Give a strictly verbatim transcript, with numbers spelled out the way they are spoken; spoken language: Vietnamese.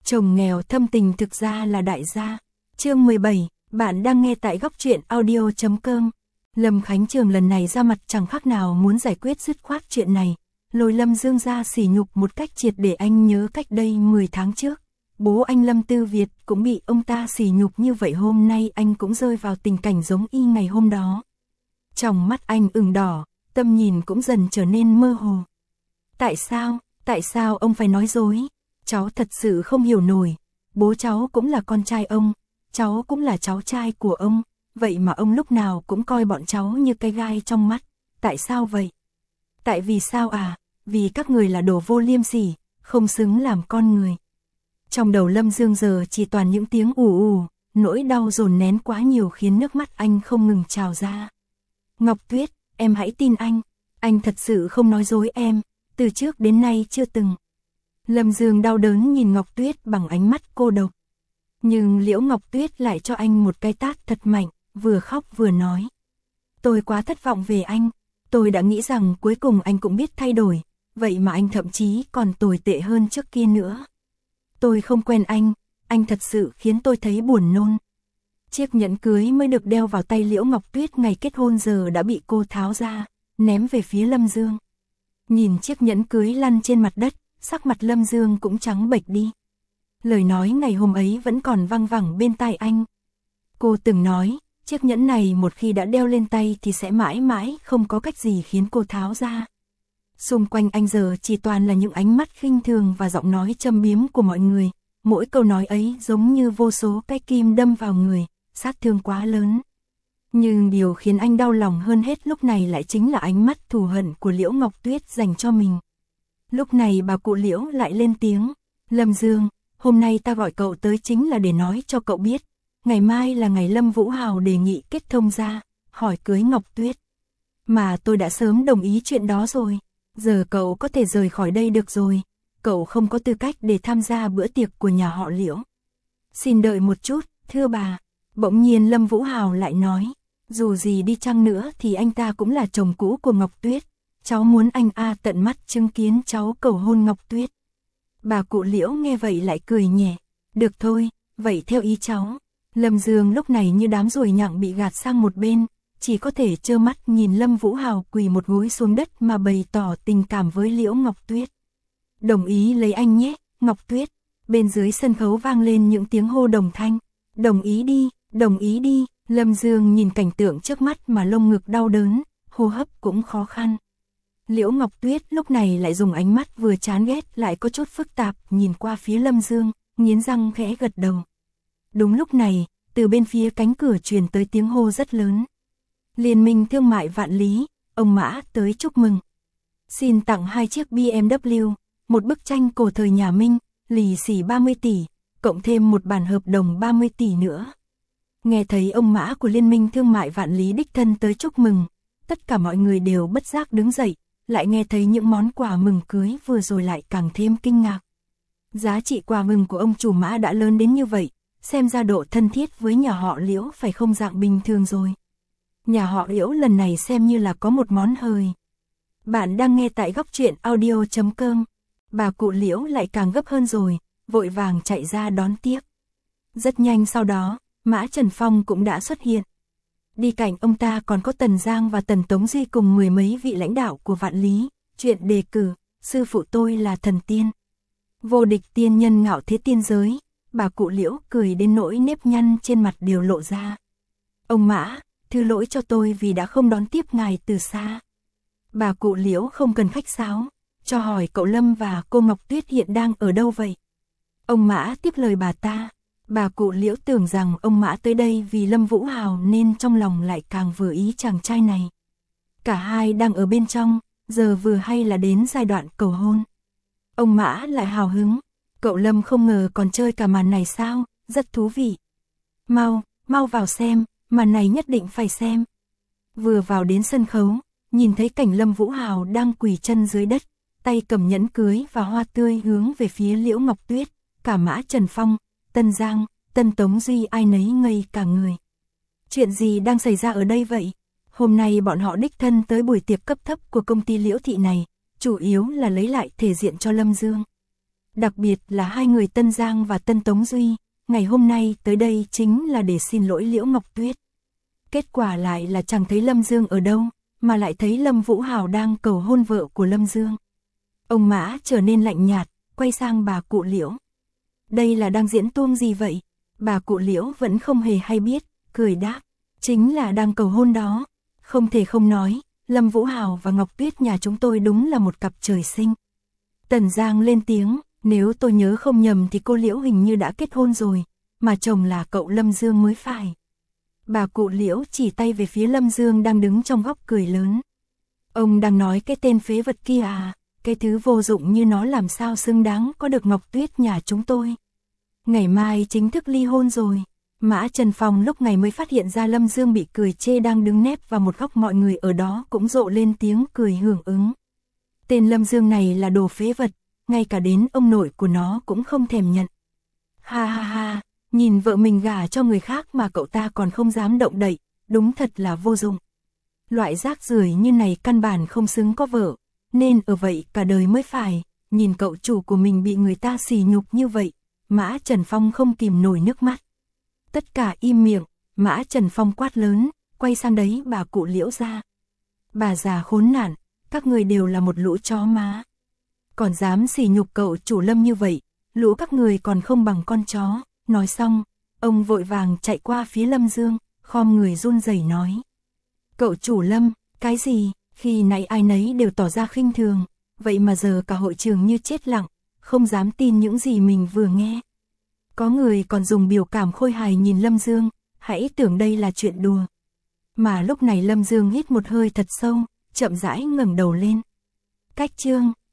Chồng nghèo thâm tình thực ra là đại gia. Chương mười bảy, bạn đang nghe tại góc truyện audio chấm com. Lâm Khánh Trường lần này ra mặt chẳng khác nào muốn giải quyết dứt khoát chuyện này, lôi Lâm Dương ra sỉ nhục một cách triệt để. Anh nhớ cách đây mười tháng trước, bố anh Lâm Tư Việt cũng bị ông ta sỉ nhục như vậy, hôm nay anh cũng rơi vào tình cảnh giống y ngày hôm đó. Trong mắt anh ửng đỏ, tâm nhìn cũng dần trở nên mơ hồ. Tại sao, tại sao ông phải nói dối? Cháu thật sự không hiểu nổi, bố cháu cũng là con trai ông, cháu cũng là cháu trai của ông, vậy mà ông lúc nào cũng coi bọn cháu như cái gai trong mắt, tại sao vậy? Tại vì sao à? Vì các người là đồ vô liêm sỉ, không xứng làm con người. Trong đầu Lâm Dương giờ chỉ toàn những tiếng ù ù, nỗi đau dồn nén quá nhiều khiến nước mắt anh không ngừng trào ra. Ngọc Tuyết, em hãy tin anh, anh thật sự không nói dối em, từ trước đến nay chưa từng. Lâm Dương đau đớn nhìn Ngọc Tuyết bằng ánh mắt cô độc. Nhưng Liễu Ngọc Tuyết lại cho anh một cái tát thật mạnh, vừa khóc vừa nói. Tôi quá thất vọng về anh, tôi đã nghĩ rằng cuối cùng anh cũng biết thay đổi, vậy mà anh thậm chí còn tồi tệ hơn trước kia nữa. Tôi không quen anh, anh thật sự khiến tôi thấy buồn nôn. Chiếc nhẫn cưới mới được đeo vào tay Liễu Ngọc Tuyết ngày kết hôn giờ đã bị cô tháo ra, ném về phía Lâm Dương. Nhìn chiếc nhẫn cưới lăn trên mặt đất, sắc mặt Lâm Dương cũng trắng bệch đi. Lời nói ngày hôm ấy vẫn còn văng vẳng bên tai anh. Cô từng nói, chiếc nhẫn này một khi đã đeo lên tay thì sẽ mãi mãi không có cách gì khiến cô tháo ra. Xung quanh anh giờ chỉ toàn là những ánh mắt khinh thường và giọng nói châm biếm của mọi người. Mỗi câu nói ấy giống như vô số cái kim đâm vào người, sát thương quá lớn. Nhưng điều khiến anh đau lòng hơn hết lúc này lại chính là ánh mắt thù hận của Liễu Ngọc Tuyết dành cho mình. Lúc này bà cụ Liễu lại lên tiếng. Lâm Dương, hôm nay ta gọi cậu tới chính là để nói cho cậu biết. Ngày mai là ngày Lâm Vũ Hào đề nghị kết thông gia, hỏi cưới Ngọc Tuyết. Mà tôi đã sớm đồng ý chuyện đó rồi. Giờ cậu có thể rời khỏi đây được rồi. Cậu không có tư cách để tham gia bữa tiệc của nhà họ Liễu. Xin đợi một chút, thưa bà. Bỗng nhiên Lâm Vũ Hào lại nói. Dù gì đi chăng nữa thì anh ta cũng là chồng cũ của Ngọc Tuyết. Cháu muốn anh A tận mắt chứng kiến cháu cầu hôn Ngọc Tuyết. Bà cụ Liễu nghe vậy lại cười nhẹ. Được thôi, vậy theo ý cháu. Lâm Dương lúc này như đám ruồi nhặng bị gạt sang một bên, chỉ có thể trơ mắt nhìn Lâm Vũ Hào quỳ một gối xuống đất mà bày tỏ tình cảm với Liễu Ngọc Tuyết. Đồng ý lấy anh nhé, Ngọc Tuyết. Bên dưới sân khấu vang lên những tiếng hô đồng thanh. Đồng ý đi, đồng ý đi. Lâm Dương nhìn cảnh tượng trước mắt mà lông ngực đau đớn, hô hấp cũng khó khăn. Liễu Ngọc Tuyết lúc này lại dùng ánh mắt vừa chán ghét lại có chút phức tạp nhìn qua phía Lâm Dương, nghiến răng khẽ gật đầu. Đúng lúc này, từ bên phía cánh cửa truyền tới tiếng hô rất lớn. Liên minh thương mại Vạn Lý, ông Mã tới chúc mừng. Xin tặng hai chiếc bê em vê, một bức tranh cổ thời nhà Minh, lì xì ba mươi tỷ, cộng thêm một bản hợp đồng ba mươi tỷ nữa. Nghe thấy ông Mã của Liên minh thương mại Vạn Lý đích thân tới chúc mừng, tất cả mọi người đều bất giác đứng dậy, lại nghe thấy những món quà mừng cưới vừa rồi lại càng thêm kinh ngạc. Giá trị quà mừng của ông chủ Mã đã lớn đến như vậy, xem ra độ thân thiết với nhà họ Liễu phải không dạng bình thường rồi. Nhà họ Liễu lần này xem như là có một món hời. Bạn đang nghe tại góc truyện audio chấm com. Bà cụ Liễu lại càng gấp hơn rồi, vội vàng chạy ra đón tiếp. Rất nhanh sau đó, Mã Trần Phong cũng đã xuất hiện. Đi cạnh ông ta còn có Tần Giang và Tần Tống Duy cùng mười mấy vị lãnh đạo của Vạn Lý. Chuyện đề cử, sư phụ tôi là thần tiên. Vô địch tiên nhân ngạo thế tiên giới. Bà cụ Liễu cười đến nỗi nếp nhăn trên mặt đều lộ ra. Ông Mã, thứ lỗi cho tôi vì đã không đón tiếp ngài từ xa. Bà cụ Liễu không cần khách sáo, cho hỏi cậu Lâm và cô Ngọc Tuyết hiện đang ở đâu vậy? Ông Mã tiếp lời bà ta. Bà cụ Liễu tưởng rằng ông Mã tới đây vì Lâm Vũ Hào nên trong lòng lại càng vừa ý chàng trai này. Cả hai đang ở bên trong, giờ vừa hay là đến giai đoạn cầu hôn. Ông Mã lại hào hứng. Cậu Lâm không ngờ còn chơi cả màn này sao, rất thú vị. Mau, mau vào xem, màn này nhất định phải xem. Vừa vào đến sân khấu, nhìn thấy cảnh Lâm Vũ Hào đang quỳ chân dưới đất, tay cầm nhẫn cưới và hoa tươi hướng về phía Liễu Ngọc Tuyết, cả Mã Trần Phong, Tân Giang, Tân Tống Duy ai nấy ngây cả người. Chuyện gì đang xảy ra ở đây vậy? Hôm nay bọn họ đích thân tới buổi tiệc cấp thấp của công ty Liễu Thị này, chủ yếu là lấy lại thể diện cho Lâm Dương. Đặc biệt là hai người Tân Giang và Tân Tống Duy, ngày hôm nay tới đây chính là để xin lỗi Liễu Ngọc Tuyết. Kết quả lại là chẳng thấy Lâm Dương ở đâu, mà lại thấy Lâm Vũ Hào đang cầu hôn vợ của Lâm Dương. Ông Mã trở nên lạnh nhạt, quay sang bà cụ Liễu. Đây là đang diễn tuông gì vậy? Bà cụ Liễu vẫn không hề hay biết, cười đáp. Chính là đang cầu hôn đó. Không thể không nói, Lâm Vũ Hào và Ngọc Tuyết nhà chúng tôi đúng là một cặp trời sinh. Tần Giang lên tiếng, nếu tôi nhớ không nhầm thì cô Liễu hình như đã kết hôn rồi, mà chồng là cậu Lâm Dương mới phải. Bà cụ Liễu chỉ tay về phía Lâm Dương đang đứng trong góc cười lớn. Ông đang nói cái tên phế vật kia à, cái thứ vô dụng như nó làm sao xứng đáng có được Ngọc Tuyết nhà chúng tôi. Ngày mai chính thức ly hôn rồi. Mã Trần Phong lúc này mới phát hiện ra Lâm Dương bị cười chê đang đứng nép vào một góc, mọi người ở đó cũng rộ lên tiếng cười hưởng ứng. Tên Lâm Dương này là đồ phế vật, ngay cả đến ông nội của nó cũng không thèm nhận. Ha ha ha, nhìn vợ mình gả cho người khác mà cậu ta còn không dám động đậy, đúng thật là vô dụng. Loại rác rưởi như này căn bản không xứng có vợ, nên ở vậy cả đời mới phải, nhìn cậu chủ của mình bị người ta sỉ nhục như vậy, Mã Trần Phong không kìm nổi nước mắt. Tất cả im miệng, Mã Trần Phong quát lớn, quay sang đấy bà cụ Liễu ra. Bà già khốn nạn, các người đều là một lũ chó má. Còn dám sỉ nhục cậu chủ Lâm như vậy, lũ các người còn không bằng con chó. Nói xong, ông vội vàng chạy qua phía Lâm Dương, khom người run rẩy nói. Cậu chủ Lâm, cái gì, khi nãy ai nấy đều tỏ ra khinh thường, vậy mà giờ cả hội trường như chết lặng, không dám tin những gì mình vừa nghe. Có người còn dùng biểu cảm khôi hài nhìn Lâm Dương, hãy tưởng đây là chuyện đùa. Mà lúc này Lâm Dương hít một hơi thật sâu, chậm rãi ngẩng đầu lên. Cách chương